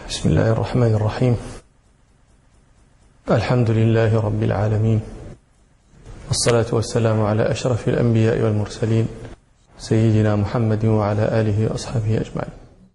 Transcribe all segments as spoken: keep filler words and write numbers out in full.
بسم الله الرحمن الرحيم. الحمد لله رب العالمين، والصلاة والسلام على أشرف الأنبياء والمرسلين سيدنا محمد وعلى آله وأصحابه أجمعين.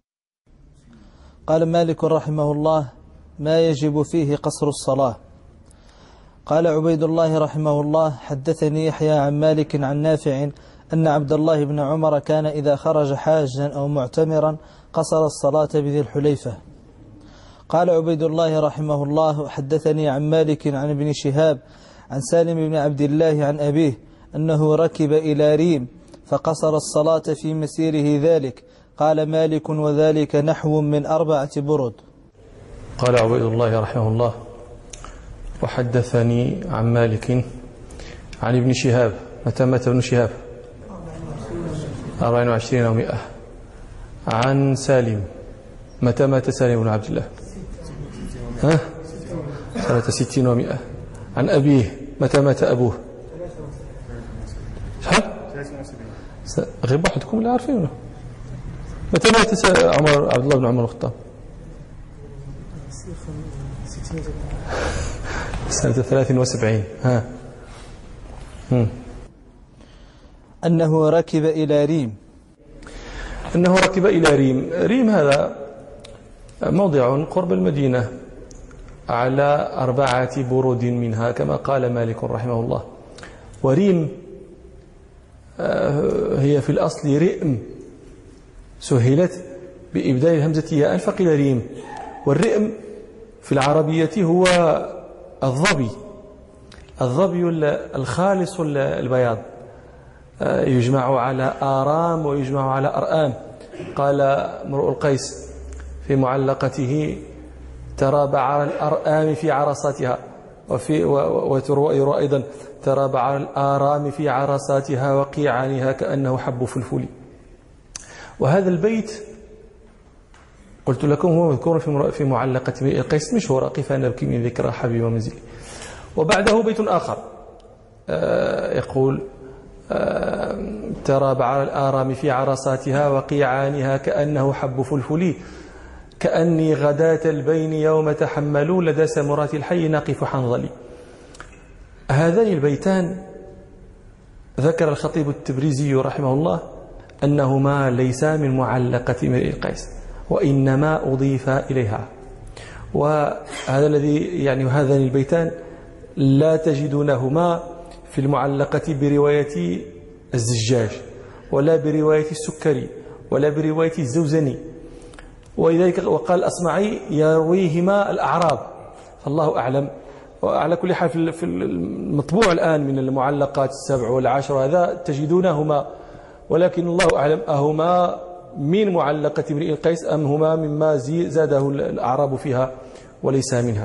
قال مالك رحمه الله: ما يجب فيه قصر الصلاة. قال عبيد الله رحمه الله: حدثني يحيى عن مالك عن نافع أن عبد الله بن عمر كان إذا خرج حاجا أو معتمرا قصر الصلاة بذي الحليفة. قال عبيد الله رحمه الله: حدثني عن مالك عن ابن شهاب عن سالم بن عبد الله عن أبيه أنه ركب إلى ريم فقصر الصلاة في مسيره ذلك. قال مالك: وذلك نحو من أربعة برد. قال عبيد الله رحمه الله: وحدثني عن مالك عن ابن شهاب. متى مات ابن شهاب؟ أربعين وعشرين ومئة. عن سالم. متى مات سالم بن عبد الله؟ ها؟ سنة ستين ومئة. عن أبيه. متى مات أبوه؟ شحال؟ غير واحدكم اللي عارفينه. متى مات عمر عبد الله بن عمر الخطاب؟ سنة ثلاثين وسبعين. ها. هم. أنه ركب إلى ريم. أنه ركب إلى ريم. ريم هذا موضع قرب المدينة على أربعة برود منها كما قال مالك رحمه الله. وريم هي في الأصل رئم، سهلت بإبدال الهمزة ياء فقيل ريم. والرئم في العربية هو الظبي، الظبي الخالص البياض، يجمع على آرام ويجمع على أرآم. قال امرؤ القيس في معلقته: ترى بعر الأرآم في عرصاتها، وفي ويروى أيضا: ترى بعر الآرام في عرصاتها وقيعانها كأنه حب فلفل. وهذا البيت قلت لكم هو مذكور في معلقة امرؤ القيس مشهور: قف نبكي من ذكرى حبيب ومنزلي. وبعده بيت آخر يقول: ترى بعر الآرام في عرصاتها وقيعانها كأنه حب فلفل، كأني غداة البين يوم تحملوا لدى سمرات الحي نقف حنظلي. هذان البيتان ذكر الخطيب التبريزي رحمه الله أنهما ليسا من معلقة امرئ القيس وإنما أضيف إليها. وهذا الذي يعني هذان البيتان لا تجدونهما في المعلقة برواية الزجاج ولا برواية السكري ولا برواية الزوزني. ولذلك وقال الأصمعي: يرويهما الأعراب، فالله أعلم. وعلى كل حال في المطبوع الآن من المعلقات السبع والعشر هذا تجدونهما، ولكن الله أعلم أهما من معلقة امرئ القيس أم هما مما زاده الأعراب فيها وليس منها.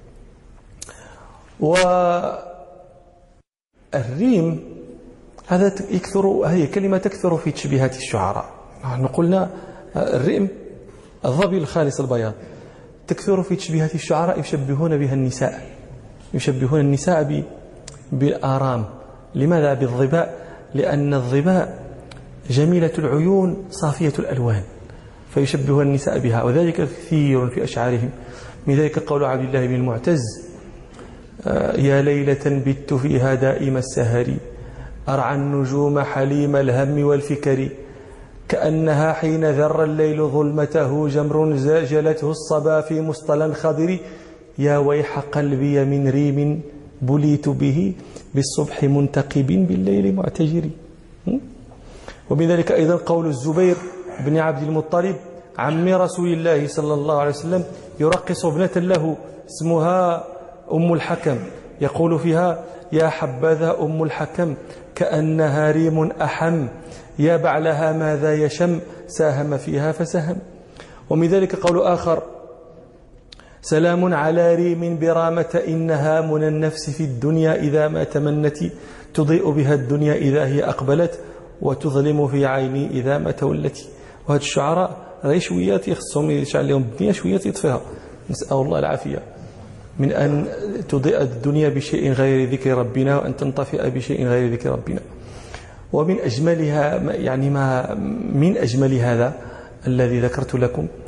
والريم هذا يكثر، هذه كلمة تكثر في تشبيهات الشعراء. نحن قلنا الرئم الظبي الخالص البياض، تكثر في تشبيهات الشعراء، يشبهون بها النساء، يشبهون النساء بالآرام. لماذا بالظباء؟ لأن الظباء جميلة العيون صافية الألوان، فيشبهون النساء بها، وذلك كثير في أشعارهم. من ذلك قول عبد الله بن المعتز: يا ليلة بت فيها دائم السهر، أرعى النجوم حليم الهم والفكر، كأنها حين ذر الليل ظلمته جمر زاجلته الصبا في مصطلى خضر، يا ويح قلبي من ريم بليت به بالصبح منتقب بالليل معتجر. ومن ذلك أيضا قول الزبير بن عبد المطلب عم رسول الله صلى الله عليه وسلم يرقص ابنة له اسمها أم الحكم، يقول فيها: يا حبذا أم الحكم كأنها ريم أحم، يا بعلها ماذا يشم ساهم فيها فسهم. ومن ذلك قول آخر: سلام على ريم برامة إنها من النفس في الدنيا إذا ما تمنت، تضيء بها الدنيا إذا هي أقبلت، وتظلم في عيني إذا ما تولت. وهذا الشعراء راهي شويات يخصهم يشعل لهم الدنيا شويات يطفيها، نسأل الله العافية، من أن تضيء الدنيا بشيء غير ذكر ربنا وأن تنطفئ بشيء غير ذكر ربنا. ومن أجملها يعني ما من أجمل هذا الذي ذكرت لكم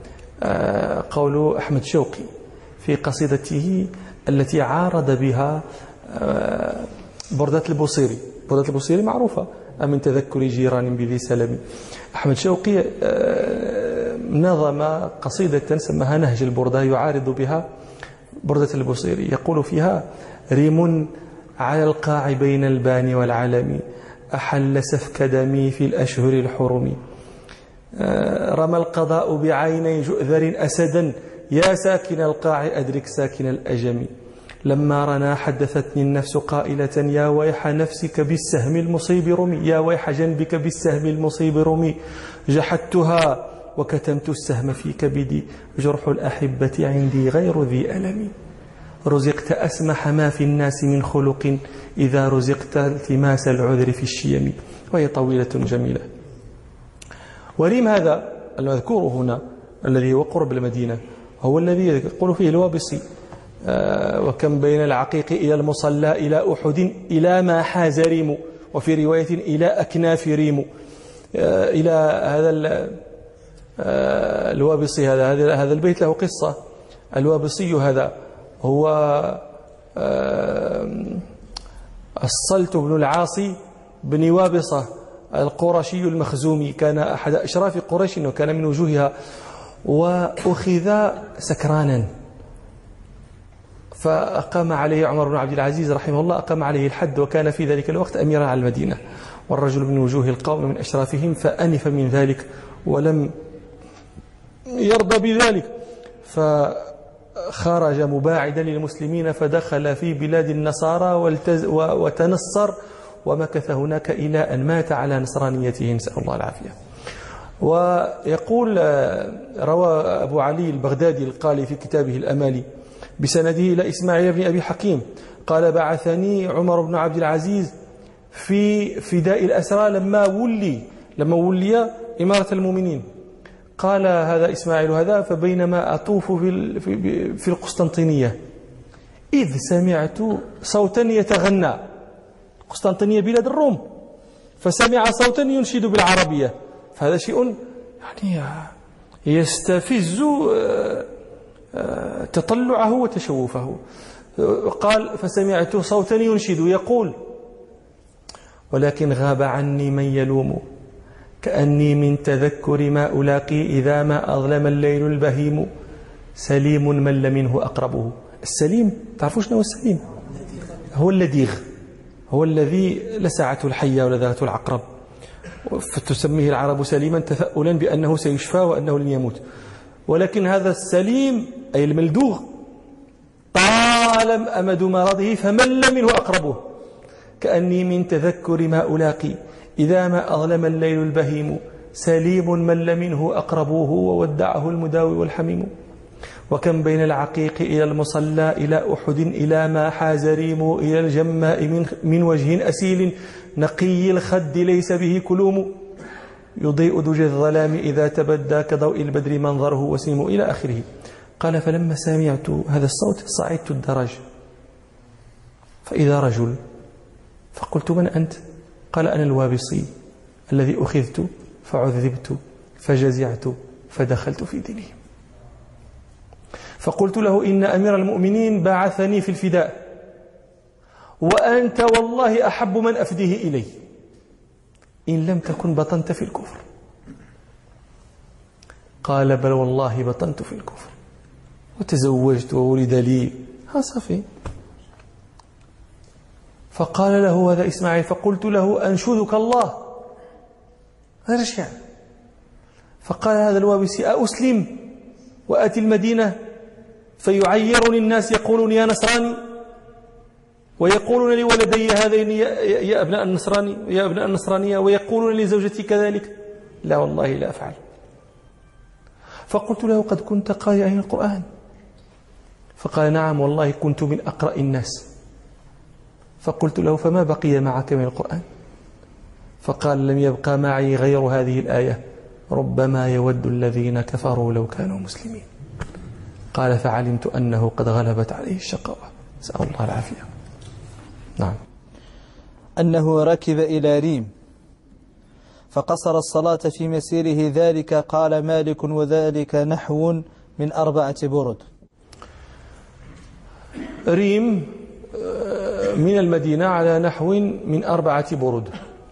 قول أحمد شوقي في قصيدته التي عارض بها بردة البوصيري. بردة البوصيري معروفة: أمن تذكر جيران بذي سلم. أحمد شوقي نظم قصيدة سماها نهج البردة يعارض بها بردة البوصيري، يقول فيها: ريم على القاع بين البان والعلم، أحل سفك دمي في الأشهر الحرم، رمى القضاء بعيني جؤذر أسدا، يا ساكن القاع أدرك ساكن الأجم، لما رنا حدثتني النفس قائلة: يا ويح نفسك بالسهم المصيب رمي، يا ويح جنبك بالسهم المصيب رمي، جحدتها وكتمت السهم في كبدي، جرح الأحبة عندي غير ذي ألم، رزقت أسمح ما في الناس من خلق، إذا رزقت التماس العذر في الشيم. وهي طويلة جميلة. وريم هذا المذكور هنا الذي هو قرب المدينة هو الذي يقول فيه الوابصي: آه وكم بين العقيق إلى المصلى إلى أحد إلى ما حاز ريم، وفي رواية إلى أكناف ريم. آه إلى هذا آه الوابصي هذا هذا البيت له قصة. الوابصي هذا هو آه الصلت بن العاصي بن وابصة القرشي المخزومي، كان أحد أشراف قريش وكان من وجوهها، وأخذ سكرانا فأقام عليه عمر بن عبد العزيز رحمه الله، أقام عليه الحد، وكان في ذلك الوقت أميرا على المدينة، والرجل من وجوه القوم من أشرافهم، فأنف من ذلك ولم يرضى بذلك، فخرج مباعدا للمسلمين، فدخل في بلاد النصارى وتنصر، ومكث هناك إلى أن مات على نصرانيته، نسأل الله العافية. ويقول روى أبو علي البغدادي القالي في كتابه الأمالي بسنده إلى إسماعيل بن أبي حكيم قال: بعثني عمر بن عبد العزيز في فداء الأسرى لما ولي لما ولي إمارة المؤمنين. قال هذا إسماعيل هذا: فبينما أطوف في في القسطنطينية إذ سمعت صوتا يتغنى. القسطنطينية بلاد الروم، فسمع صوتا ينشد بالعربية، فهذا شيء يعني يستفز تطلعه وتشوفه. قال: فسمعت صوتا ينشد يقول: ولكن غاب عني من يلوم، كأني من تذكر ما ألاقي إذا ما أظلم الليل البهيم، سليم من منه أقربه. السليم تعرفوا شنو هو السليم؟ هو اللديغ، هو الذي لسعته الحية ولدغته العقرب، فتسميه العرب سليما تثألا بأنه سيشفى وأنه لن يموت. ولكن هذا السليم أي الملدوغ طال أمد مرضه فمل منه أقربه، كأني من تذكر ما ألاقي إذا ما أظلم الليل البهيم، سليم مل منه أقربوه وودعه المداوي والحميم. وكم بين العقيق إلى المصلى إلى أحد إلى ما حاز ريم، إلى الجماء من, من وجه أسيل نقي الخد ليس به كلوم، يضيء دجى الظلام إذا تبدى كضوء البدر منظره وسيم، إلى آخره. قال: فلما سمعت هذا الصوت صعدت الدرج فإذا رجل، فقلت: من أنت؟ قال: أنا الوابصي الذي أخذت فعذبت فجزعت فدخلت في دينهم. فقلت له: إن أمير المؤمنين بعثني في الفداء، وأنت والله أحب من أفديه إلي، إن لم تكن بطنت في الكفر. قال: بل والله بطنت في الكفر وتزوجت وولد لي. ها صافي. فقال له هذا إسماعيل: فقلت له: أنشدك الله. هذا الشيء. فقال هذا الوابسي: أأسلم وآتي المدينة فيعيرني الناس يقولون يا نصراني، ويقولون لولدي هذين يا أبناء النصراني يا أبناء النصرانية، ويقولون لزوجتي كذلك. لا والله لا أفعل. فقلت له: قد كنت قارئا القرآن؟ فقال: نعم والله كنت من أقرأ الناس. فقلت له: فما بقي معك من القرآن؟ فقال: لم يبقى معي غير هذه الآية: ربما يود الذين كفروا لو كانوا مسلمين. قال: فعلمت أنه قد غلبت عليه الشقاوة، نسأل الله العافية. نعم. أنه ركب إلى ريم فقصر الصلاة في مسيره ذلك. قال مالك وذلك نحو من أربعة برد. ريم من المدينة على نحو من أربعة برد.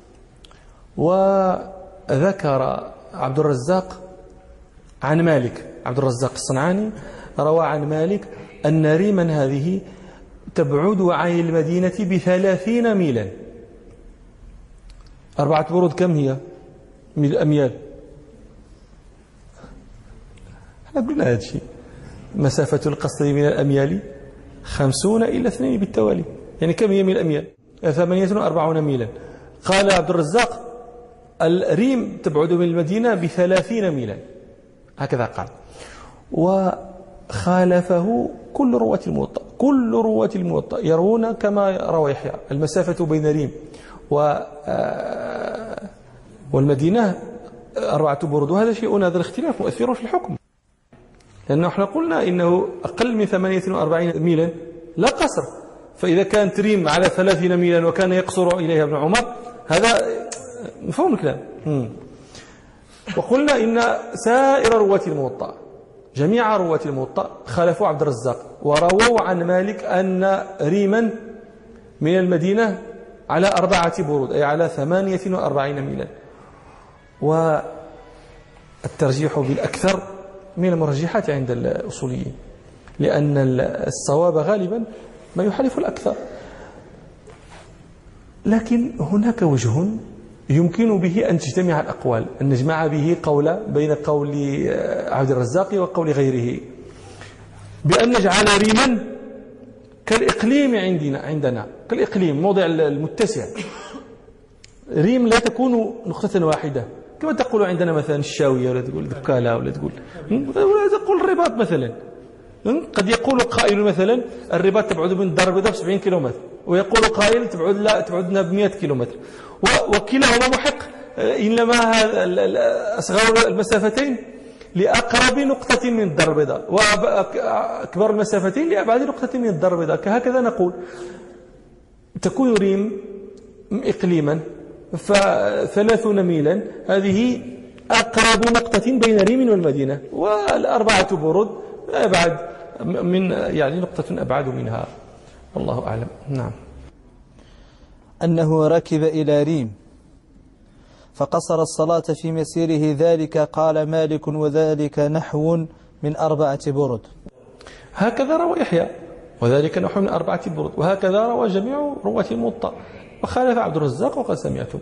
وذكر عبد الرزاق عن مالك، عبد الرزاق الصنعاني روى عن مالك أن ريما هذه تبعد عن المدينة بثلاثين ميلا. أربعة برود كم هي من الأميال؟ احنا قلنا هذا الشيء، مسافة القصر من الأميال خمسون إلى اثنين بالتوالي، يعني كم هي من الأميال؟ ثمانية وأربعون ميلا. قال عبد الرزاق الريم تبعد من المدينة بثلاثين ميلا، هكذا قال. وخالفه كل رواة الموطأ، كل رواة الموطأ يرون كما روى يحيى. المسافة بين ريم و والمدينة أربعة برود، وهذا شيء، هذا الاختلاف مؤثر في الحكم، لأنه احنا قلنا إنه أقل من ثمانية وأربعين ميلا لا قصر. فإذا كانت ريم على ثلاثين ميلا وكان يقصر إليها ابن عمر، هذا مفهوم الكلام. وقلنا إن سائر رواة الموطأ، جميع رواة الموطأ خالفوا عبد الرزاق ورووا عن مالك أن ريما من المدينة على أربعة برود، أي على ثمانية وأربعين ميلا. والترجيح بالأكثر من المرجحات عند الأصوليين، لأن الصواب غالبا ما يحالف الأكثر. لكن هناك وجه يمكن به أن تجتمع الأقوال، أن نجمع به قول بين قول عبد الرزاق وقول غيره، بأن نجعل ريما كالإقليم عندنا عندنا كالإقليم، موضع المتسع. ريم لا تكون نقطة واحدة كما تقول عندنا مثلا الشاوية، ولا تقول دكالة، ولا تقول ولا تقول الرباط مثلا. قد يقول قائل مثلا الرباط تبعد من الدار البيضاء بسبعين كيلومتر، ويقول قائل تبعد لا تبعدنا بمئة كيلومتر، وكلاهما محق، إنما أصغر المسافتين لأقرب نقطة من الدار البيضاء، وأكبر المسافتين لأبعد نقطة من الدار البيضاء. كهكذا نقول تكون ريم إقليما فثلاثون ميلا، هذه أقرب نقطة بين ريم والمدينة، والأربعة برود أبعد من، يعني نقطة أبعد منها، والله أعلم. نعم. أنه ركب إلى ريم فقصر الصلاة في مسيره ذلك. قال مالك وذلك نحو من أربعة برود. هكذا روى يحيى وذلك نحو من أربعة برود، وهكذا روى جميع رواة الموطأ، وخالف عبد الرزاق وقد سمعتم.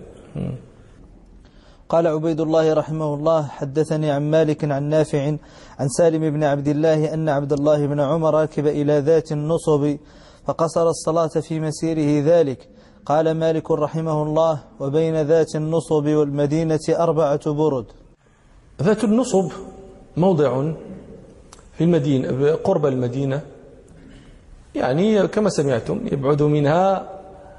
قال عبيد الله رحمه الله: حدثني عن مالك عن نافع عن سالم بن عبد الله أن عبد الله بن عمر ركب إلى ذات النصب فقصر الصلاة في مسيره ذلك. قال مالك رحمه الله: وبين ذات النصب والمدينة أربعة برد. ذات النصب موضع في المدينة قرب المدينة، يعني كما سمعتم يبعد منها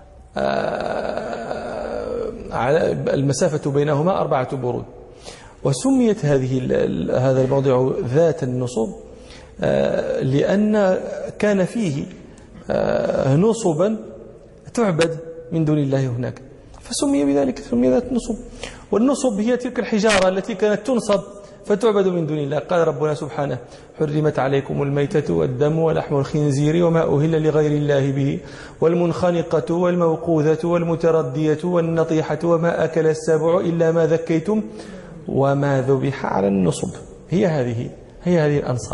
على المسافة بينهما أربعة برود. وسميت هذه هذا الموضع ذات النصب لأن كان فيه نصبا تعبد من دون الله هناك، فسمي بذلك، سمي ذات النصب. والنصب هي تلك الحجارة التي كانت تنصب فتعبد من دون الله. قال ربنا سبحانه: حرمت عليكم الميتة والدم ولحم الخنزير وما أهل لغير الله به والمنخنقة والموقوذة والمتردية والنطيحة وما أكل السبع إلا ما ذكيتم وما ذبح على النصب. هي هذه هي هذه الأنصاب،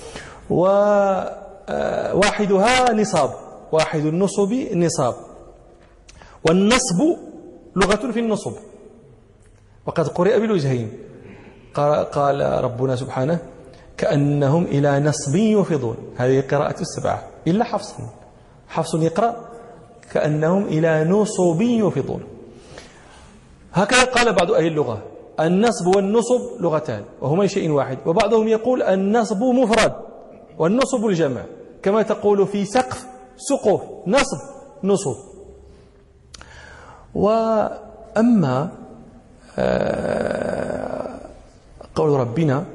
وواحدها نصاب، واحد النصب نصاب. والنصب لغة في النصب، وقد قرئ بالوجهين. قال ربنا سبحانه: كأنهم إلى نصب يوفضون. هذه قراءة السبعة إلا حفص، حفص يقرأ كأنهم إلى نصب يوفضون. هكذا قال بعض أهل اللغة: النصب والنصب لغتان وهما شيء واحد. وبعضهم يقول النصب مفرد والنصب الجمع، كما تقول في سقف سقوف، نصب نصب. وأما قول ربنا: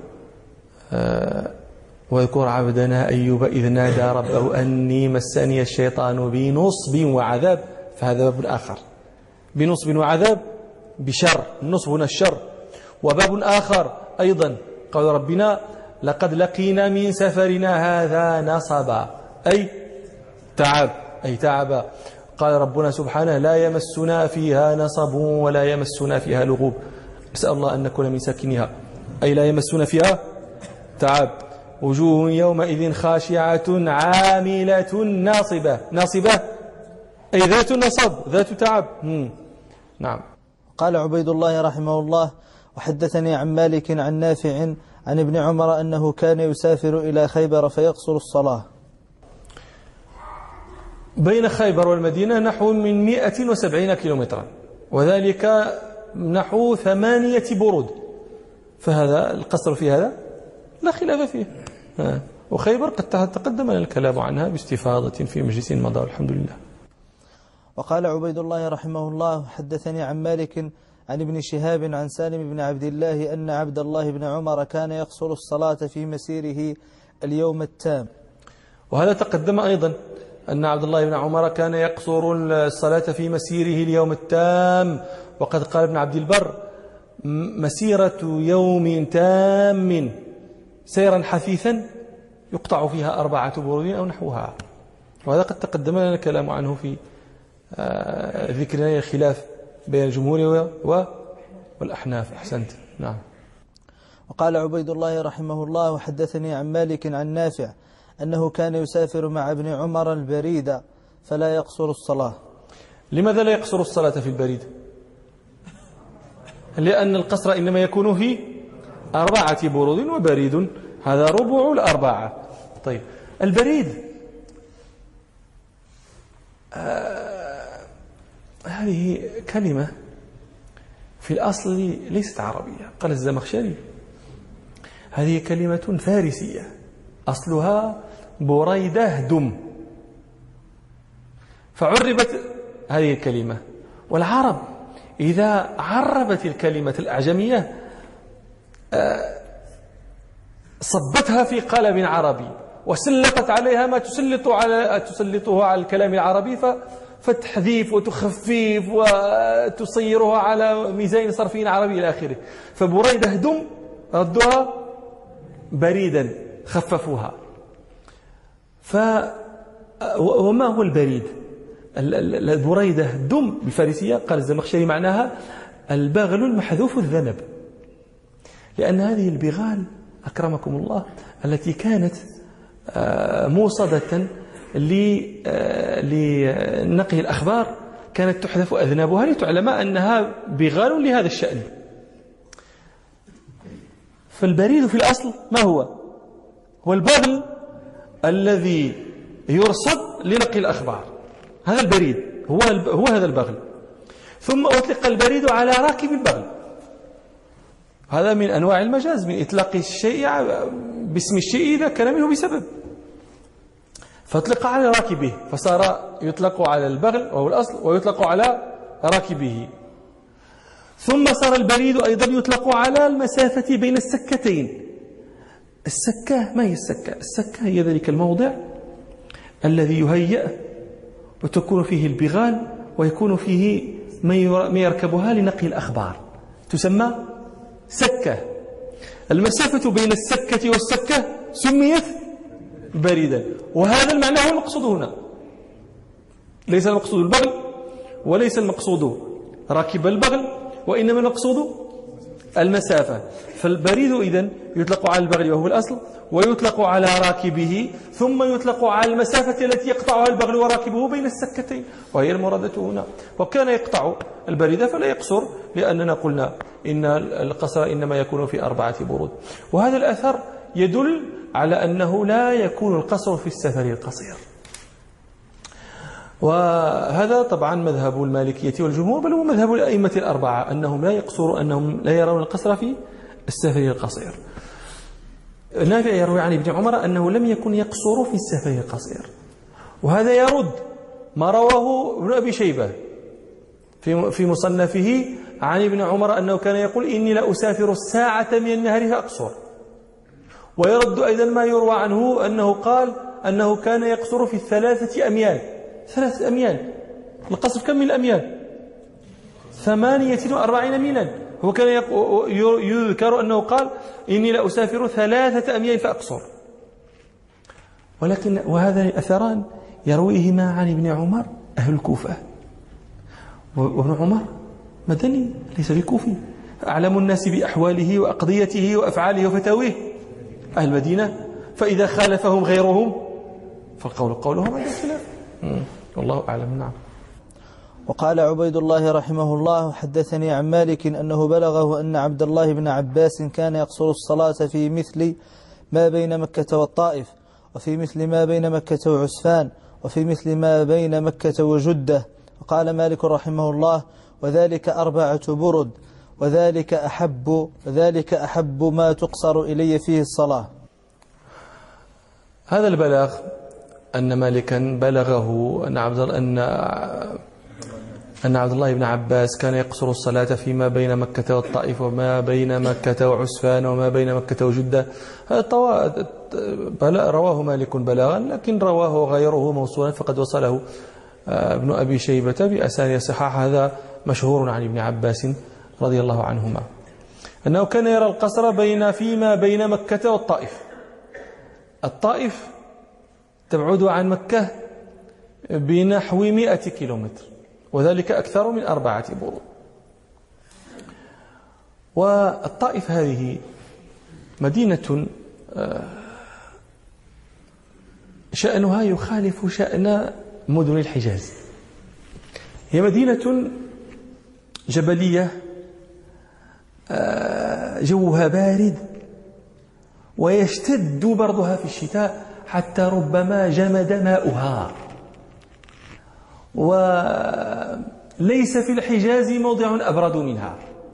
واذكر عبدنا أيوب إذ نادى ربه أني مسني الشيطان بنصب وعذاب، فهذا باب آخر. بنصب وعذاب بشر، النصب هنا الشر. وباب آخر أيضا قال ربنا لقد لقينا من سفرنا هذا نصبا، أي تعب، أي تعب. قال ربنا سبحانه لا يمسنا فيها نصب ولا يمسنا فيها لغوب، أسأل الله أن نكون من ساكنها، أي لا يمسنا فيها تعب. وجوه يومئذ خاشعة عاملة ناصبة، ناصبة أي ذات نصب، ذات تعب. مم. نعم. قال عبيد الله رحمه الله وحدثني عن مالك عن نافع عن ابن عمر أنه كان يسافر إلى خيبر فيقصر الصلاة. بين خيبر والمدينة نحو من مئة وسبعين كيلومترا، وذلك نحو ثمانية برود، فهذا القصر في هذا لا خلاف فيه. وخيبر قد تقدم لنا الكلام عنها باستفاضة في مجلس مضى الحمد لله. وقال عبيد الله رحمه الله حدثني عن مالك عن ابن شهاب عن سالم بن عبد الله أن عبد الله بن عمر كان يقصر الصلاة في مسيره اليوم التام. وهذا تقدم أيضا أن عبد الله بن عمر كان يقصر الصلاة في مسيره اليوم التام. وقد قال ابن عبد البر مسيرة يوم تام سيرا حثيثا يقطع فيها أربعة برود أو نحوها، وهذا قد تقدم لنا الكلام عنه في ذكرنا الخلاف بين الجمهور والأحناف. أحسنت. نعم. وقال عبيد الله رحمه الله وحدثني عن مالك عن نافع أنه كان يسافر مع ابن عمر البريد فلا يقصر الصلاة. لماذا لا يقصر الصلاة في البريد؟ لأن القصر إنما يكون في أربعة برود، وبريد هذا ربع الأربعة. طيب البريد آه هذه كلمة في الأصل ليست عربية. قال الزمخشري هذه كلمة فارسية أصلها بريدة دم، فعربت هذه الكلمة. والعرب إذا عربت الكلمة الأعجمية صبتها في قالب عربي وسلطت عليها ما تسلط على تسلطه على الكلام العربي، فتحذيف وتخفيف وتصيرها على ميزان صرفي عربي إلى آخره. فبريدة دم ردوها بريدا، خففوها. ف وما هو البريد؟ البريدة دم بالفارسية قال الزمخشري معناها البغل المحذوف الذنب، لأن هذه البغال أكرمكم الله التي كانت موصدة لنقل الأخبار كانت تحذف أذنابها لتعلم أنها بغال لهذا الشأن. فالبريد في الأصل ما هو؟ هو البغل الذي يرصد لنقل الأخبار، هذا البريد، هو هو هذا البغل. ثم أطلق البريد على راكب البغل، هذا من أنواع المجاز، من إطلاق الشيء باسم الشيء إذا كان منه بسبب، فأطلق على راكبه فصار يطلق على البغل وهو الأصل ويطلق على راكبه. ثم صار البريد أيضا يطلق على المسافة بين السكتين. السكة ما هي السكة؟ السكة هي ذلك الموضع الذي يهيأ وتكون فيه البغال ويكون فيه من يركبها لنقل الأخبار، تسمى سكة. المسافة بين السكة والسكة سميت بريدا، وهذا المعنى هو المقصود هنا، ليس المقصود البغل وليس المقصود راكب البغل، وإنما المقصود المسافة. فالبريد إذن يطلق على البغل وهو الأصل، ويطلق على راكبه، ثم يطلق على المسافة التي يقطعها البغل وراكبه بين السكتين، وهي المرادة هنا. وكان يقطع البريد فلا يقصر، لأننا قلنا إن القصر إنما يكون في أربعة برود. وهذا الأثر يدل على أنه لا يكون القصر في السفر القصير، وهذا طبعا مذهب المالكية والجمهور، بل هو مذهب الأئمة الأربعة، أنهم لا يقصروا، أنهم لا يرون القصر في السفر القصير. نافع يروي عن ابن عمر أنه لم يكن يقصر في السفر القصير، وهذا يرد ما رواه ابن أبي شيبة في في مصنفه عن ابن عمر أنه كان يقول إني لا أسافر الساعة من النهار فأقصر. ويرد أيضا ما يروى عنه أنه قال أنه كان يقصر في الثلاثة أميال. ثلاثة أميال، القصر كم من الأميال؟ ثمانية وأربعين ميلا. هو كان يذكر أنه قال إني لا أسافر ثلاثة أميال فأقصر. ولكن وهذا الأثران يرويهما عن ابن عمر أهل الكوفة، وابن عمر مدني ليس بكوفي، أعلم الناس بأحواله وأقضيته وأفعاله وفتاويه أهل المدينة، فإذا خالفهم غيرهم فالقول قولهم عند الخلاف. والله أعلم. نعم. وقال عبيد الله رحمه الله: حدثني عن مالك أنه بلغه أن عبد الله بن عباس كان يقصر الصلاة في مثل ما بين مكة والطائف، وفي مثل ما بين مكة وعسفان، وفي مثل ما بين مكة وجدة. وقال مالك رحمه الله: وذلك أربعة برد، وذلك أحب وذلك أحب ما تقصر إلي فيه الصلاة. هذا البلاغ أن مالكا بلغه أن عبد أن أن عبد الله بن عباس كان يقصر الصلاة فيما بين مكة والطائف وما بين مكة وعسفان وما بين مكة وجدة. هذا رواه مالك بلاغا، لكن رواه غيره موصولا فقد وصله ابن أبي شيبة بأسانيد صحاح. هذا مشهور عن ابن عباس رضي الله عنهما أنه كان يرى القصر بين فيما بين مكة والطائف. الطائف تبعد عن مكة بنحو مئة كيلومتر، وذلك أكثر من أربعة برود. والطائف هذه مدينة شأنها يخالف شأن مدن الحجاز. هي مدينة جبلية جوها بارد، ويشتد بردها في الشتاء حتى ربما جمد ماؤها. وليس في الحجاز موضع أبرد منها.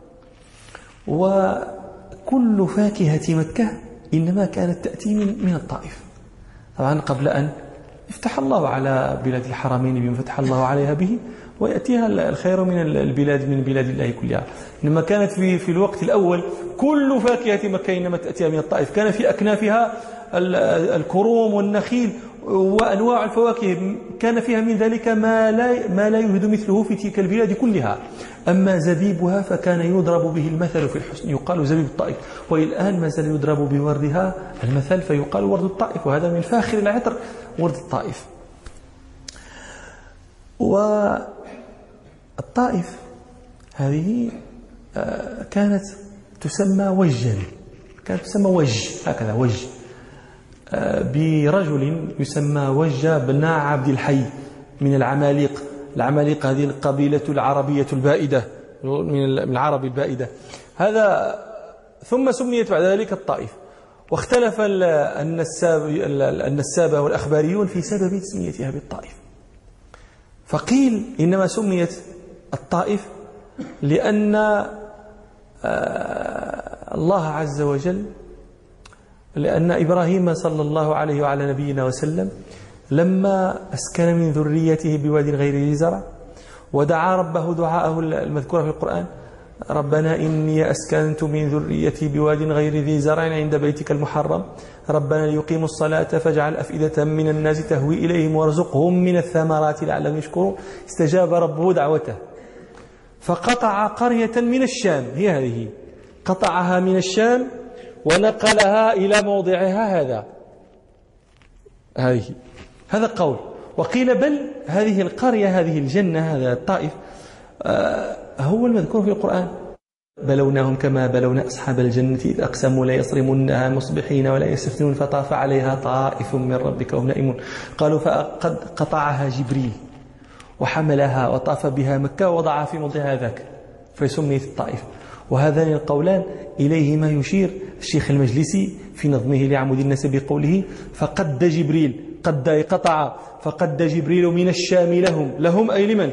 وكل فاكهة مكة إنما كانت تأتي من الطائف، طبعا قبل أن يفتح الله على بلاد الحرمين بما فتح الله عليها به، ويأتيها الخير من البلاد من بلاد الله كلها. إنما كانت في في الوقت الأول كل فاكهة مكة إنما تأتيها من الطائف. كان في أكنافها الكروم والنخيل وأنواع الفواكه، كان فيها من ذلك ما لا ما لا يوجد مثله في تلك البلاد كلها. أما زبيبها فكان يضرب به المثل في الحسن، يقال زبيب الطائف، والآن ما زال يضرب بوردها المثل فيقال ورد الطائف، وهذا من فاخر العطر ورد الطائف. والطائف هذه كانت تسمى وجا، كانت تسمى وج، هكذا وج، برجل يسمى وج بن عبد الحي من العماليق. العماليق هذه القبيلة العربية البائدة من العرب البائدة. هذا ثم سميت بعد ذلك الطائف. واختلف النساب النسابة والأخباريون في سبب تسميتها بالطائف. فقيل إنما سميت الطائف لأن الله عز وجل لأن إبراهيم صلى الله عليه وعلى نبينا وسلم لما أسكن من ذريته بواد غير ذي زرع ودعا ربه دعاءه المذكور في القرآن: ربنا إني أسكنت من ذريتي بواد غير ذي زرع عند بيتك المحرم ربنا ليقيموا الصلاة فاجعل أفئدة من الناس تهوي إليهم وارزقهم من الثمرات لعلهم يشكرون. استجاب ربه دعوته فقطع قرية من الشام، هي هذه، قطعها من الشام ونقلها إلى موضعها هذا. هذه هذا قول. وقيل بل هذه القرية هذه الجنة هذا الطائف آه هو المذكور في القرآن: بلوناهم كما بلونا أصحاب الجنة إذ أقسموا لا يصرمنها مصبحين ولا يستثنون فطاف عليها طائف من ربك وهم نائمون قالوا فقد قطعها جبريل وحملها وطاف بها مكة ووضعها في موضعها ذاك فسميت الطائف. وهذان القولان إليهما يشير الشيخ المجلسي في نظمه لعمود النسب بقوله: فقد جبريل، قد قطع، فقد جبريل من الشام لهم، لهم أي لمن؟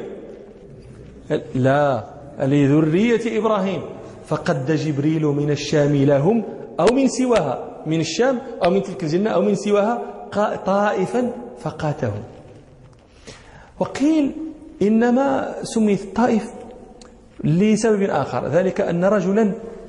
لا، لذرية إبراهيم. فقد جبريل من الشام لهم أو من سواها، من الشام أو من تلك الجنة أو من سواها، طائفا فقاتهم. وقيل إنما سميت الطائف لسبب آخر، ذلك أن رجلا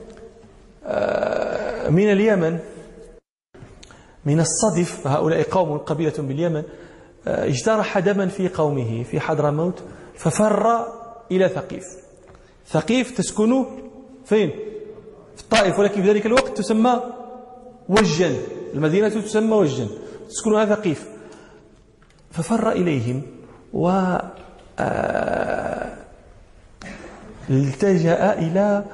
من اليمن من الصدف، هؤلاء قوم قبيلة باليمن، اجترح دما في قومه في حضرموت ففر إلى ثقيف. ثقيف تسكن فين؟ في الطائف، ولكن في ذلك الوقت تسمى وجا، المدينة تسمى وجا، تسكنها ثقيف. ففر إليهم و التجأ إلى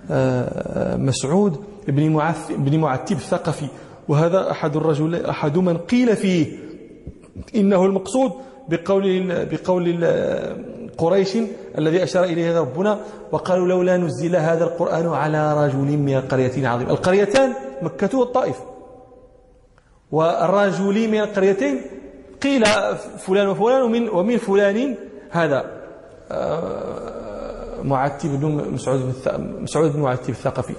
مسعود بن معتب الثقفي، وهذا أحد الرجل أحد من قيل فيه إنه المقصود بقول بقول قريش الذي أشار إليه ربنا وقالوا لولا نزل هذا القرآن على رجل من القريتين عظيم. القريتان مكة والطائف، والرجل من القريتين قيل فلان وفلان ومن ومن فلان هذا معتب بن مسعود مسعود بن معتب الثقفي.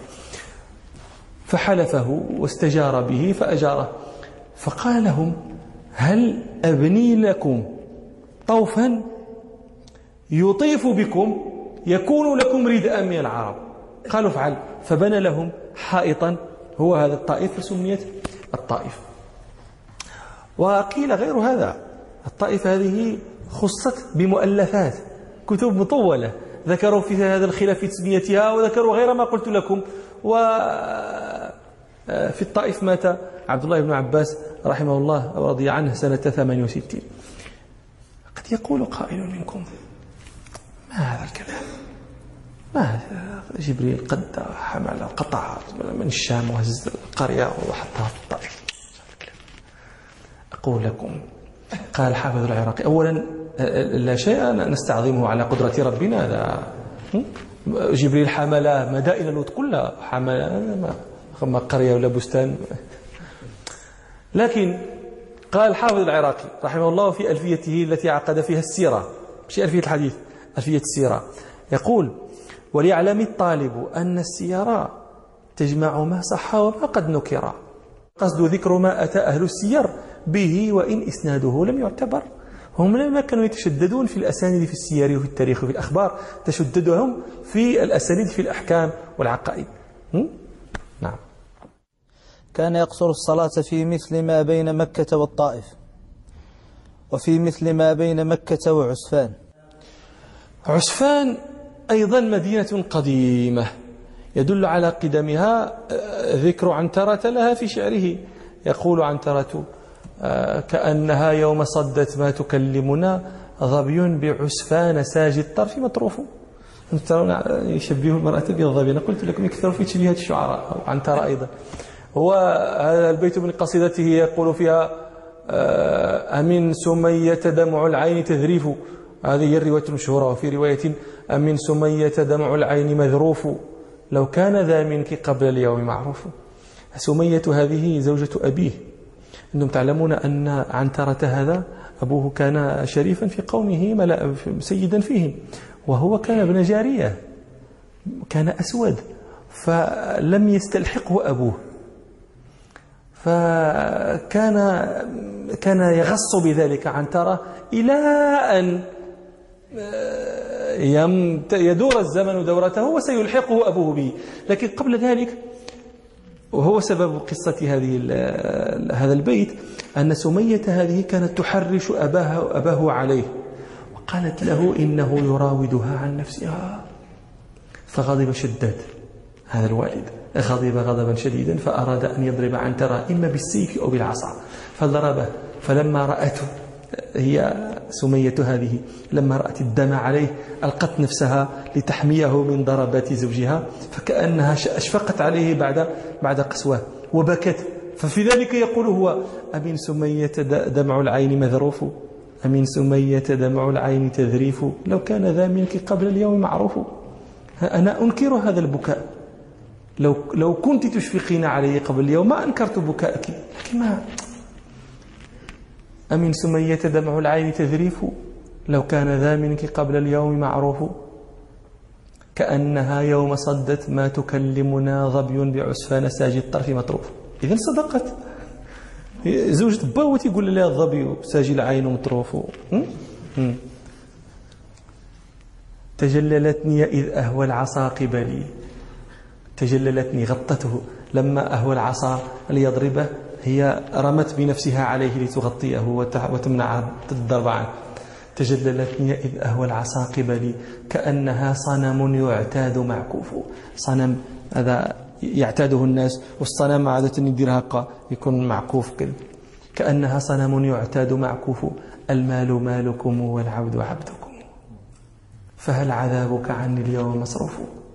فحلفه واستجار به فأجاره، فقال لهم هل أبني لكم طوفا يطيف بكم يكون لكم رداء من العرب؟ قالوا افعل. فبنى لهم حائطا هو هذا الطائف فسميت الطائف. وقيل غير هذا، الطائف هذه خصت بمؤلفات كتب مطولة ذكروا في هذا الخلاف في تسميتها، وذكروا غير ما قلت لكم. وفي الطائف مات عبد الله بن عباس رحمه الله ورضي عنه سنة ثمانية وستين. قد يقول قائل منكم ما هذا الكلام؟ ما هذا؟ جبريل قد حمل قطع من الشام وهز القرية وحطها في الطائف. أقول لكم قال حافظ العراقي أولا لا شيء نستعظمه على قدرة ربنا، هذا جبريل حمل مدائن لوط كلها، حمل ما قرية ولا بستان. لكن قال حافظ العراقي رحمه الله في ألفيته التي عقد فيها السيرة، مش ألفية الحديث، ألفية السيرة، يقول وليعلم الطالب أن السيرة تجمع ما صح وما قد نكر، قصد ذكر ما أتى أهل السير به وإن إسناده لم يعتبر. هم لما كانوا يتشددون في الأسانيد في السير وفي التاريخ وفي الأخبار، تشددهم في الأسانيد في الأحكام والعقائد. نعم. كان يقصر الصلاة في مثل ما بين مكة والطائف، وفي مثل ما بين مكة وعسفان. عسفان أيضا مدينة قديمة يدل على قدمها ذكر عنترة لها في شعره، يقول عنترة كأنها يوم صدت ما تكلمنا ظبي بعسفان ساجي الطرف مطروف. ترون يشبه المرأة بالظبي. أنا قلت لكم يكثر في تشبيهات الشعراء أو عنترة أيضا. هو هذا البيت من قصيدته يقول فيها أمن سمية دمع العين تذريف، هذه هي الرواية المشهورة. وفي رواية أمن سمية دمع العين مذروف لو كان ذا منك قبل اليوم معروف. سمية هذه زوجة أبيه. أنتم تعلمون أن عنترة هذا أبوه كان شريفا في قومه سيدا فيهم، وهو كان ابن جارية، كان أسود، فلم يستلحقه أبوه، فكان كان يغص بذلك عنترة إلى أن يدور الزمن دورته وسيلحقه أبوه به. لكن قبل ذلك، وهو سبب قصة هذه هذا البيت، أن سمية هذه كانت تحرش أباه, أباه عليه، وقالت له إنه يراودها عن نفسها، فغضب شداد هذا الوالد، غضب غضبا شديدا، فأراد أن يضرب عنترة إما بالسيف أو بالعصا، فضربه. فلما رأته هي سمية هذه لما رأت الدم عليه ألقت نفسها لتحميه من ضربات زوجها، فكأنها أشفقت عليه بعد بعد قسوة وبكت. ففي ذلك يقول هو أمن سمية دمع العين مذروف، أمن سمية دمع العين تذريف، لو كان ذا منك قبل اليوم معروف. أنا أنكر هذا البكاء، لو لو كنت تشفقين علي قبل اليوم ما أنكرت بكائك، لكن ما أمن سمية دمع العين تذريف لو كان ذا منك قبل اليوم معروف، كأنها يوم صدت ما تكلمنا ظبي بعسفان ساجي الطرف مطروف. إذن صدقت زوجة باو تقول لها الظبي ساجي العين مطروف. تجللتني إذ أهوى العصا قبلي، تجللتني غطته لما أهوى العصا ليضربه، هي رمت بنفسها عليه لتغطيه وتمنع الضرب عنه. تجللتني إذ أهوى العصا قبلي كأنها صنم يعتاد معكوف. صنم هذا يعتاده الناس، والصنم عادة يدير هكا يكون معكوف كده. كأنها صنم يعتاد معكوف المال مالكم والعبد عبدكم فهل عذابك عني اليوم مصروف.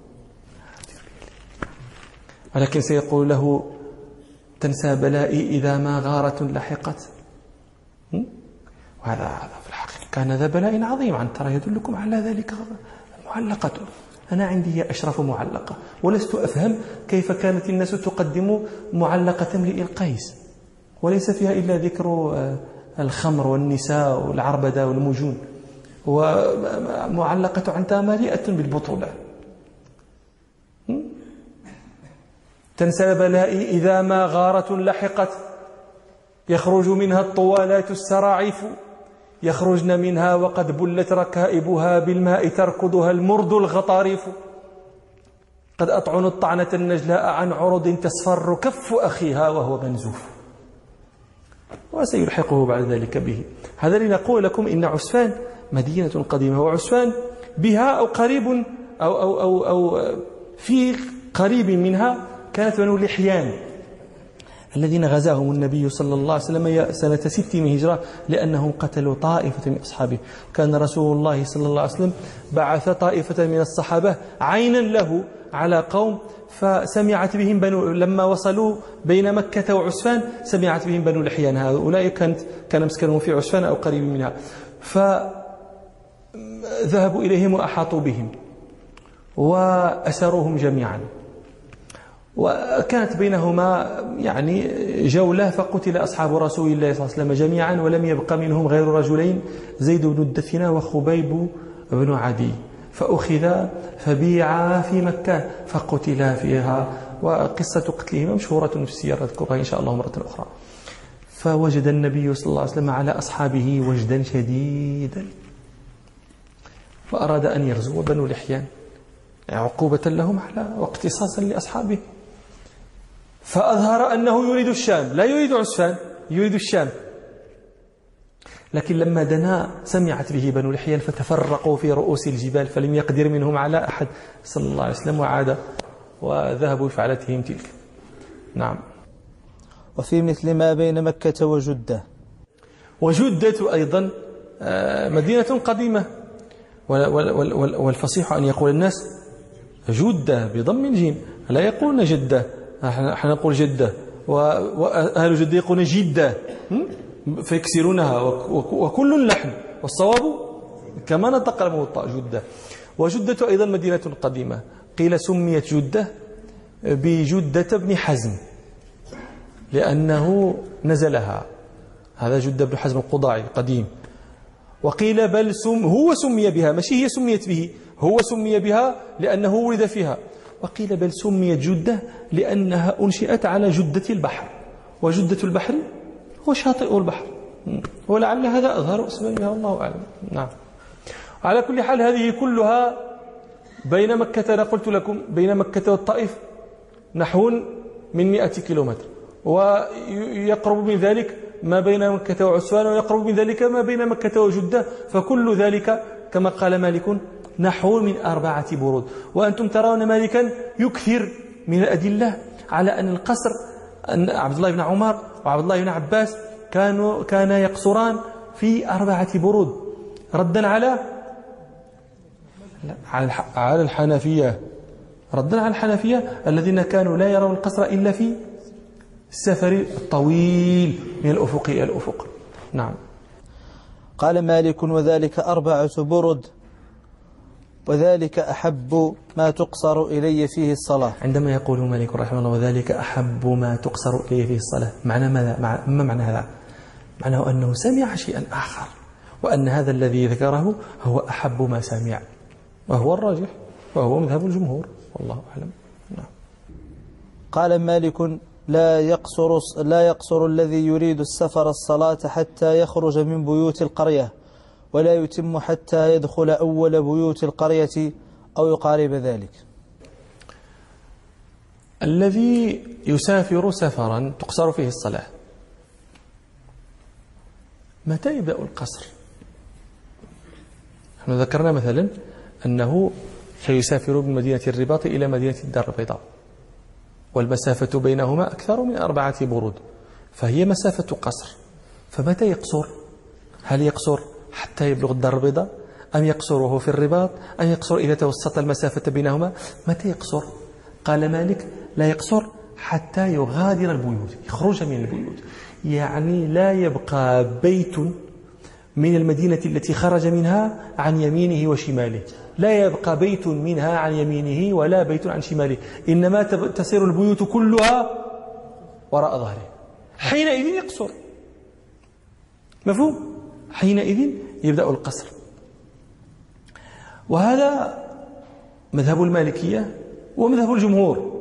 ولكن سيقول له تنسى بلائي إذا ما غارة لحقت. وهذا في الحقيقة كان ذا بلاء عظيم. عن ترى يدلكم على ذلك معلقة. أنا عندي هي أشرف معلقة، ولست أفهم كيف كانت الناس تقدم معلقة امرئ القيس وليس فيها إلا ذكر الخمر والنساء والعربدة والمجون، ومعلقة عنتها مليئة بالبطولة. تنسى بلائي إذا ما غارة لحقت يخرج منها الطوالات السراعيف يخرجن منها وقد بلت ركائبها بالماء تركضها المرد الغطاريف قد أطعن الطعنة النجلاء عن عرض تصفر كف أخيها وهو منزوف وسيلحقه بعد ذلك به. هذا لنقول لكم إن عسفان مدينة قديمة، وعسفان بها أو قريب أو, أو, أو, أو في قريب منها كانت بنو لحيان الذين غزاهم النبي صلى الله عليه وسلم سنة ست من هجرة لأنهم قتلوا طائفة من أصحابه. كان رسول الله صلى الله عليه وسلم بعث طائفة من الصحابة عينا له على قوم، فسمعت بهم بنو لما وصلوا بين مكة وعسفان سمعت بهم بنو لحيان. هؤلاء كانت كان مسكنهم في عسفان أو قريب منها، فذهبوا إليهم وأحاطوا بهم وأسروهم جميعا، وكانت بينهما يعني جولة، فقتل أصحاب رسول الله صلى الله عليه وسلم جميعا ولم يبق منهم غير رجلين زيد بن الدثنة وخبيب بن عدي، فأخذا فبيعا في مكة فقتلا فيها. وقصة قتلهما مشهورة في السيرة نذكرها إن شاء الله مرة أخرى. فوجد النبي صلى الله عليه وسلم على أصحابه وجدا شديدا، فأراد أن يغزو بنو لحيان عقوبة لهم على واقتصاصا لأصحابه، فأظهر أنه يريد الشام لا يريد عسفان، يريد الشام. لكن لما دنا سمعت به بنو لحيان فتفرقوا في رؤوس الجبال فلم يقدر منهم على أحد صلى الله عليه وسلم، وعاد وذهبوا بفعلتهم تلك. نعم. وفي مثل ما بين مكة وجدة. وجدة أيضا مدينة قديمة، والفصيح أن يقول الناس جدة بضم الجيم، لا يقولون جدة، نحن نقول جدة، وأهل جدة يقولون جدة فيكسرونها، وكل لحن، والصواب كما نطق الموطأ جدة. وجدة أيضا مدينة قديمة، قيل سميت جدة بجدة بن حزم لأنه نزلها، هذا جدة بن حزم القضاعي قديم. وقيل بل سم هو سمي بها، ماشي هي سميت به، هو سمي بها لأنه ولد فيها. وقيل بل سميت جدة لأنها أنشئت على جدة البحر، وجدة البحر هو شاطئ البحر، ولعل هذا أظهر اسمها، الله أعلم. نعم. على كل حال هذه كلها بين مكة، أنا قلت لكم بين مكة والطائف نحو من مئة كيلومتر، ويقرب من ذلك ما بين مكة وعسفان، ويقرب من ذلك ما بين مكة وجدة، فكل ذلك كما قال مالك نحو من أربعة برود. وأنتم ترون مالكا يكثر من الأدلة على أن القصر، أن عبد الله بن عمر وعبد الله بن عباس كانوا كان يقصران في أربعة برود، ردا على على الحنفية، ردا على الحنفية الذين كانوا لا يرون القصر إلا في السفر الطويل من الأفق إلى الأفق. نعم. قال مالك وذلك أربعة برد وذلك أحب ما تقصر إلي فيه الصلاة. عندما يقول مالك رحمه الله وذلك أحب ما تقصر إلي فيه الصلاة، معنى ماذا؟ ما معنى هذا؟ معناه أنه سمع شيئا آخر، وأن هذا الذي ذكره هو أحب ما سمع، وهو الراجح وهو مذهب الجمهور، والله أعلم. نعم. قال مالك لا يقصر لا يقصر الذي يريد السفر الصلاة حتى يخرج من بيوت القرية، ولا يتم حتى يدخل أول بيوت القرية أو يقارب ذلك. الذي يسافر سفرا تقصر فيه الصلاة، متى يبدأ القصر؟ نحن ذكرنا مثلا أنه سيسافر من مدينة الرباط إلى مدينة الدار البيضاء، والمسافة بينهما أكثر من أربعة برود، فهي مسافة قصر. فمتى يقصر؟ هل يقصر حتى يبلغ الدار البيضاء، أم يقصر وهو في الرباط، أم يقصر إذا توسط المسافة بينهما؟ متى يقصر؟ قال مالك: لا يقصر حتى يغادر البيوت، يخرج من البيوت، يعني لا يبقى بيت من المدينة التي خرج منها عن يمينه وشماله، لا يبقى بيت منها عن يمينه ولا بيت عن شماله، إنما تسير البيوت كلها وراء ظهره. حينئذ يقصر. مفهوم؟ حينئذ يبدأ القصر. وهذا مذهب المالكية ومذهب الجمهور،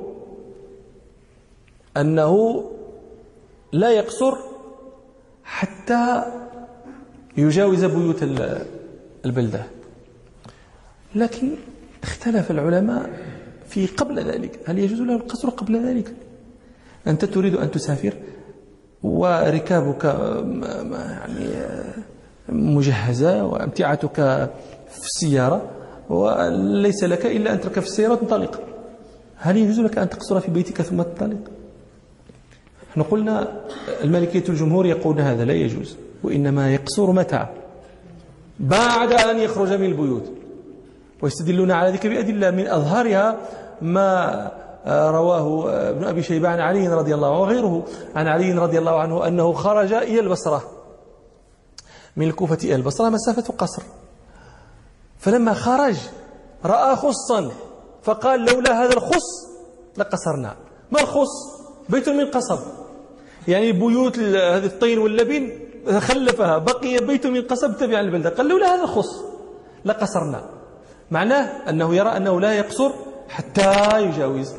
أنه لا يقصر حتى يجاوز بيوت البلدة. لكن اختلف العلماء في قبل ذلك، هل يجوز له القصر قبل ذلك؟ أنت تريد أن تسافر وركابك يعني مجهزة وأمتعتك في السيارة وليس لك إلا أن تركب في السيارة وتنطلق، هل يجوز لك أن تقصر في بيتك ثم تنطلق؟ نحن قلنا المالكية الجمهور يقول هذا لا يجوز، وإنما يقصر متى؟ بعد أن يخرج من البيوت، ويستدلون على ذلك بأدلة من أظهرها ما رواه ابن أبي شيبة عن علي رضي الله عنه وغيره عن علي رضي الله عنه أنه خرج إلى البصرة من الكوفة إلى البصرة مسافة قصر، فلما خرج رأى خصا فقال: لولا هذا الخص لقصرنا. ما الخص؟ بيت من قصب، يعني بيوت هذه الطين واللبن خلفها، بقي بيت من قصب تبع البلدة، قال: لولا هذا الخص لقصرنا. معناه أنه يرى أنه لا يقصر حتى يجاوز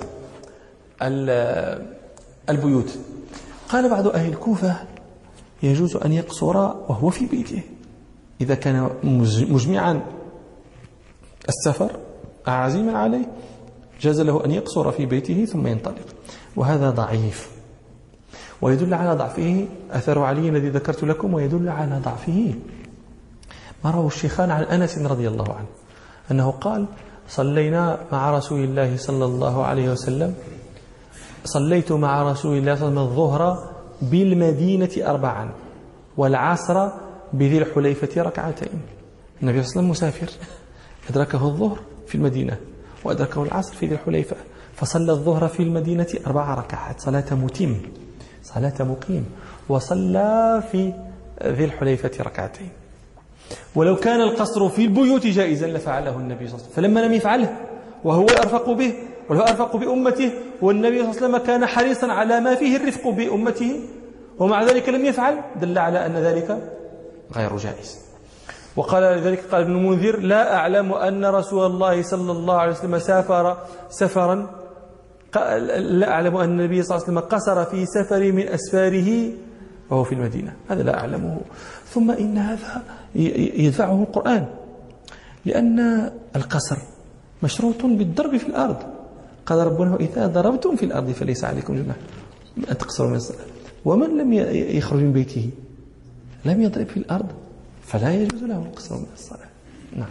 البيوت. قال بعض أهل الكوفة: يجوز أن يقصر وهو في بيته إذا كان مجمعا السفر عازما عليه، جاز له أن يقصر في بيته ثم ينطلق، وهذا ضعيف. ويدل على ضعفه أثر علي الذي ذكرت لكم، ويدل على ضعفه ما رواه الشيخان عن أنس رضي الله عنه أنه قال: صلينا مع رسول الله صلى الله عليه وسلم صليت مع رسول الله صلى الله عليه وسلم الظهر بالمدينة أربعا والعصر بذي الحليفة ركعتين. النبي صلى الله عليه وسلم مسافر، أدركه الظهر في المدينة وأدركه العصر في ذي الحليفة، فصلى الظهر في المدينة أربع ركعات، صلاة متم، صلاة مقيم، وصلى في ذي الحليفة ركعتين. ولو كان القصر في البيوت جائزا لفعله النبي صلى الله عليه وسلم، فلما لم يفعله وهو أرفق به وهو أرفق بأمته، والنبي صلى الله عليه وسلم كان حريصا على ما فيه الرفق بأمته، ومع ذلك لم يفعل، دل على أن ذلك غير جائز. وقال لذلك قال ابن المنذر: لا أعلم أن رسول الله صلى الله عليه وسلم سافر سفرا لا أعلم أن النبي صلى الله عليه وسلم قصر في سفر من أسفاره وهو في المدينة، هذا لا أعلمه. ثم إن هذا يدفعه القرآن، لأن القصر مشروط بالضرب في الأرض. قال ربنا: إذا ضربتم في الأرض فليس عليكم جناح أن تقصروا من الصلاة. ومن لم يخرج من بيته لم يضرب في الأرض فلا يجوز له القصر من الصلاة. نعم.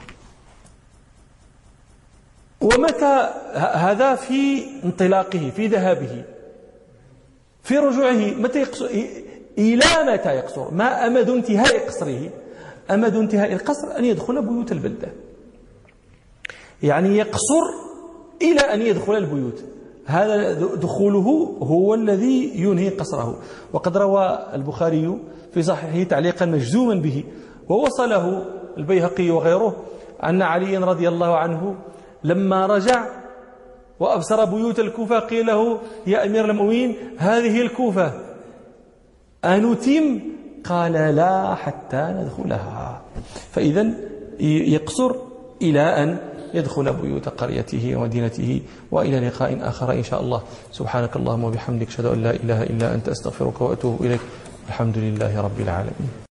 ومتى هذا؟ في انطلاقه، في ذهابه، في رجوعه، متى يقصر؟ إلى متى يقصر؟ ما أمد انتهاء قصره؟ أمد انتهاء القصر أن يدخل بيوت البلدة، يعني يقصر إلى أن يدخل البيوت، هذا دخوله هو الذي ينهي قصره. وقد روى البخاري في صحيحه تعليقا مجزوما به، ووصله البيهقي وغيره، أن علي رضي الله عنه لما رجع وأبصر بيوت الكوفة قيل له: يا أمير المؤمنين هذه الكوفة أنتم؟ قال: لا حتى ندخلها. فإذا يقصر إلى أن يدخل بيوت قريته ومدينته. وإلى لقاء آخر إن شاء الله. سبحانك اللهم وبحمدك، أشهد أن لا إله إلا أنت، أستغفرك وأتوب إليك. الحمد لله رب العالمين.